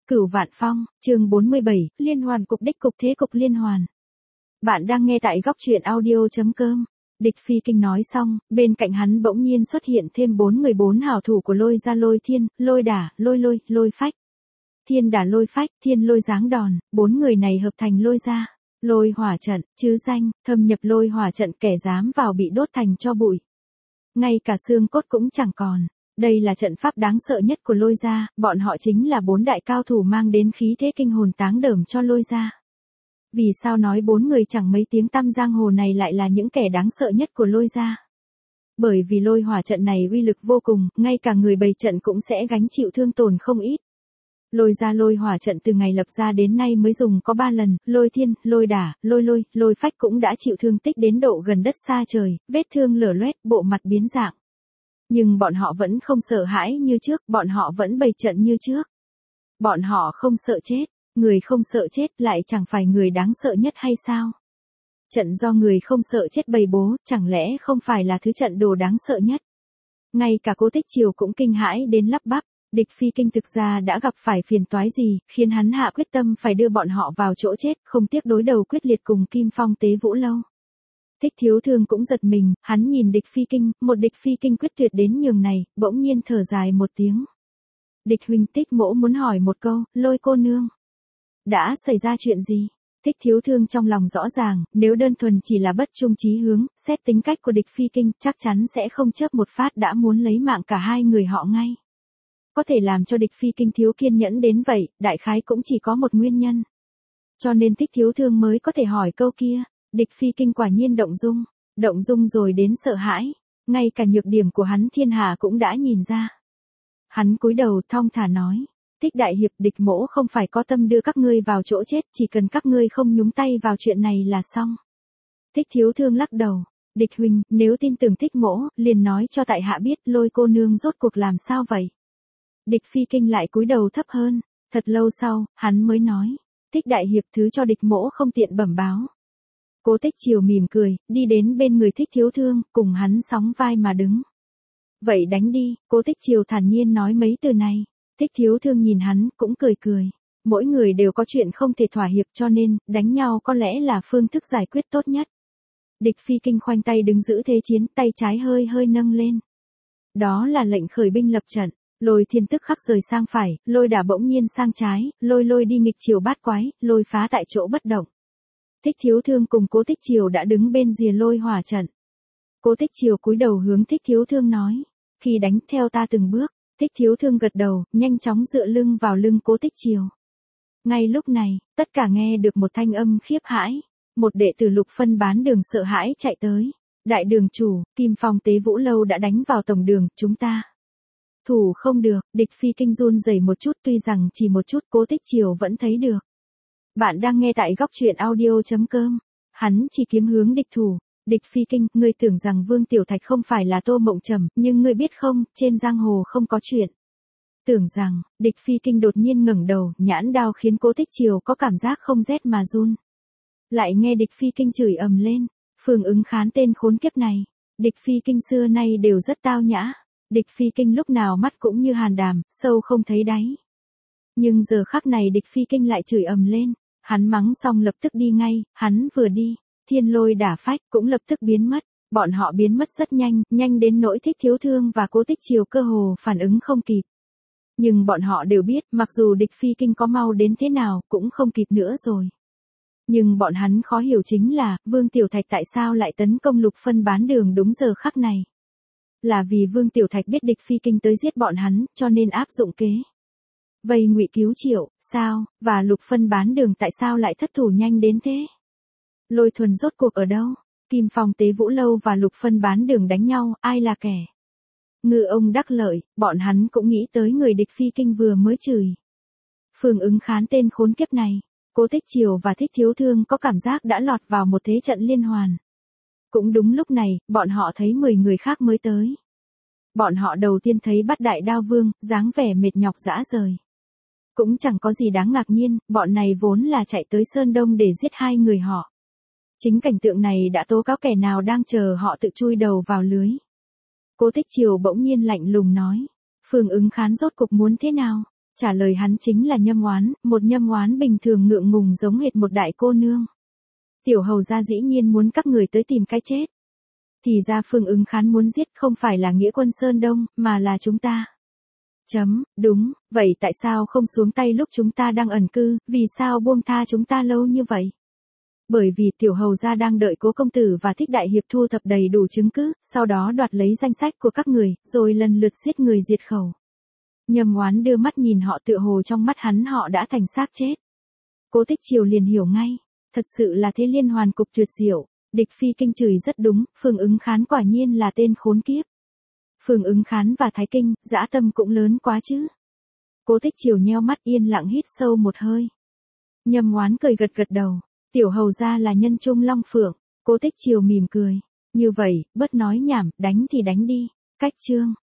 Cửu Vạn Phong, chương 47, Liên hoàn cục đích cục thế cục liên hoàn. Bạn đang nghe tại góc truyện audio.com. Địch Phi Kinh nói xong, bên cạnh hắn bỗng nhiên xuất hiện thêm 4 hảo thủ của Lôi Gia Lôi Thiên, Lôi Đả, Lôi Phách. Thiên Đả Lôi Phách, Thiên Lôi giáng đòn, 4 người này hợp thành Lôi Gia Lôi Hỏa trận, chứ danh, thâm nhập Lôi Hỏa trận, kẻ dám vào bị đốt thành tro bụi. Ngay cả xương cốt cũng chẳng còn. Đây là trận pháp đáng sợ nhất của Lôi Gia, bọn họ chính là 4 đại cao thủ mang đến khí thế kinh hồn táng đởm cho Lôi Gia. Vì sao nói 4 người chẳng mấy tiếng tăm giang hồ này lại là những kẻ đáng sợ nhất của Lôi Gia? Bởi vì Lôi Hỏa trận này uy lực vô cùng, ngay cả người bày trận cũng sẽ gánh chịu thương tổn không ít. Lôi Gia Lôi Hỏa trận từ ngày lập ra đến nay mới dùng có 3 lần, Lôi Thiên, Lôi Đả, Lôi Phách cũng đã chịu thương tích đến độ gần đất xa trời, vết thương lở loét, bộ mặt biến dạng. Nhưng bọn họ vẫn không sợ hãi như trước, bọn họ vẫn bày trận như trước. Bọn họ không sợ chết, người không sợ chết lại chẳng phải người đáng sợ nhất hay sao? Trận do người không sợ chết bày bố, chẳng lẽ không phải là thứ trận đồ đáng sợ nhất? Ngay cả Cố Tích Triều cũng kinh hãi đến lắp bắp, Địch Phi Kinh thực ra đã gặp phải phiền toái gì, khiến hắn hạ quyết tâm phải đưa bọn họ vào chỗ chết, không tiếc đối đầu quyết liệt cùng Kim Phong Tế Vũ Lâu. Thích Thiếu Thương cũng giật mình, hắn nhìn Địch Phi Kinh, một Địch Phi Kinh quyết tuyệt đến nhường này, bỗng nhiên thở dài một tiếng. Địch huynh, Tích mỗ muốn hỏi một câu, Lôi cô nương. Đã xảy ra chuyện gì? Thích Thiếu Thương trong lòng rõ ràng, nếu đơn thuần chỉ là bất trung chí hướng, xét tính cách của Địch Phi Kinh, chắc chắn sẽ không chớp một phát đã muốn lấy mạng cả hai người họ ngay. Có thể làm cho Địch Phi Kinh thiếu kiên nhẫn đến vậy, đại khái cũng chỉ có một nguyên nhân. Cho nên Thích Thiếu Thương mới có thể hỏi câu kia. Địch Phi Kinh quả nhiên động dung rồi đến sợ hãi, ngay cả nhược điểm của hắn thiên hạ cũng đã nhìn ra. Hắn cúi đầu thong thả nói, Thích đại hiệp, địch mỗ không phải có tâm đưa các ngươi vào chỗ chết, chỉ cần các ngươi không nhúng tay vào chuyện này là xong. Thích Thiếu Thương lắc đầu, Địch huynh, nếu tin tưởng Thích mỗ, liền nói cho tại hạ biết Lôi cô nương rốt cuộc làm sao vậy. Địch Phi Kinh lại cúi đầu thấp hơn, thật lâu sau, hắn mới nói, Thích đại hiệp thứ cho địch mỗ không tiện bẩm báo. Cố Tích Triều mỉm cười, đi đến bên người Thích Thiếu Thương, cùng hắn sóng vai mà đứng. Vậy đánh đi, Cố Tích Triều thản nhiên nói mấy từ này. Thích Thiếu Thương nhìn hắn, cũng cười. Mỗi người đều có chuyện không thể thỏa hiệp cho nên, đánh nhau có lẽ là phương thức giải quyết tốt nhất. Địch Phi Kinh khoanh tay đứng giữ thế chiến, tay trái hơi nâng lên. Đó là lệnh khởi binh lập trận. Lôi Thiên tức khắc rời sang phải, Lôi Đả bỗng nhiên sang trái, lôi đi nghịch chiều bát quái, Lôi Phá tại chỗ bất động. Thích Thiếu Thương cùng Cố Tích Triều đã đứng bên rìa Lôi Hỏa trận. Cố Tích Triều cúi đầu hướng Thích Thiếu Thương nói, khi đánh theo ta từng bước. Thích Thiếu Thương gật đầu, nhanh chóng dựa lưng vào lưng Cố Tích Triều. Ngay lúc này, tất cả nghe được một thanh âm khiếp hãi. Một đệ tử Lục Phân bán đường sợ hãi chạy tới. Đại đường chủ, Kim Phong Tế Vũ Lâu đã đánh vào tổng đường, chúng ta thủ không được. Địch Phi Kinh run rẩy một chút, tuy rằng chỉ một chút, Cố Tích Triều vẫn thấy được. Bạn đang nghe tại góc truyện audio.com. Hắn chỉ kiếm hướng địch thủ. Địch Phi Kinh, ngươi tưởng rằng Vương Tiểu Thạch không phải là Tô Mộng Trầm, nhưng ngươi biết không, trên giang hồ không có chuyện. Tưởng rằng, Địch Phi Kinh đột nhiên ngẩng đầu, nhãn đao khiến Cố Tích Triều có cảm giác không rét mà run. Lại nghe Địch Phi Kinh chửi ầm lên, Phương Ứng Khán tên khốn kiếp này. Địch Phi Kinh xưa nay đều rất tao nhã. Địch Phi Kinh lúc nào mắt cũng như hàn đàm, sâu không thấy đáy. Nhưng giờ khắc này Địch Phi Kinh lại chửi ầm lên. Hắn mắng xong lập tức đi ngay, hắn vừa đi, Thiên Lôi Đả Phách cũng lập tức biến mất. Bọn họ biến mất rất nhanh đến nỗi Thích Thiếu Thương và Cố Tích Triều cơ hồ phản ứng không kịp. Nhưng bọn họ đều biết, mặc dù Địch Phi Kinh có mau đến thế nào, cũng không kịp nữa rồi. Nhưng bọn hắn khó hiểu chính là, Vương Tiểu Thạch tại sao lại tấn công Lục Phân bán đường đúng giờ khắc này. Là vì Vương Tiểu Thạch biết Địch Phi Kinh tới giết bọn hắn, cho nên áp dụng kế vây ngụy cứu triệu, sao, và Lục Phân bán đường tại sao lại thất thủ nhanh đến thế? Lôi Thuần rốt cuộc ở đâu? Kim Phong Tế Vũ Lâu và Lục Phân bán đường đánh nhau, ai là kẻ ngư ông đắc lợi, bọn hắn cũng nghĩ tới người Địch Phi Kinh vừa mới chửi. Phương Ứng Khán tên khốn kiếp này, Cố Tích Triều và Thích Thiếu Thương có cảm giác đã lọt vào một thế trận liên hoàn. Cũng đúng lúc này, bọn họ thấy 10 người khác mới tới. Bọn họ đầu tiên thấy Bát Đại Đao Vương, dáng vẻ mệt nhọc rã rời. Cũng chẳng có gì đáng ngạc nhiên, bọn này vốn là chạy tới Sơn Đông để giết hai người họ. Chính cảnh tượng này đã tố cáo kẻ nào đang chờ họ tự chui đầu vào lưới. Cố Tích Triều bỗng nhiên lạnh lùng nói, Phương Ứng Khán rốt cục muốn thế nào? Trả lời hắn chính là Nhâm Oán, một Nhâm Oán bình thường ngượng ngùng giống hệt một đại cô nương. Tiểu hầu gia dĩ nhiên muốn các người tới tìm cái chết. Thì ra Phương Ứng Khán muốn giết không phải là Nghĩa quân Sơn Đông, mà là chúng ta. Đúng, vậy tại sao không xuống tay lúc chúng ta đang ẩn cư, vì sao buông tha chúng ta lâu như vậy? Bởi vì tiểu hầu gia đang đợi Cố công tử và Thích đại hiệp thu thập đầy đủ chứng cứ, sau đó đoạt lấy danh sách của các người, rồi lần lượt giết người diệt khẩu. Nhâm Oán đưa mắt nhìn họ, tựa hồ trong mắt hắn họ đã thành xác chết. Cố Tích Triều liền hiểu ngay, thật sự là thế liên hoàn cục tuyệt diệu. Địch Phi Kinh chửi rất đúng, Phương Ứng Khán quả nhiên là tên khốn kiếp. Phương Ứng Khán và Thái Kinh, dã tâm cũng lớn quá chứ. Cố Tích Triều nheo mắt yên lặng hít sâu một hơi. Nhâm Oán cười gật gật đầu, tiểu hầu gia là nhân trung long phượng. Cố Tích Triều mỉm cười, như vậy, bớt nói nhảm, đánh thì đánh đi. Cách chương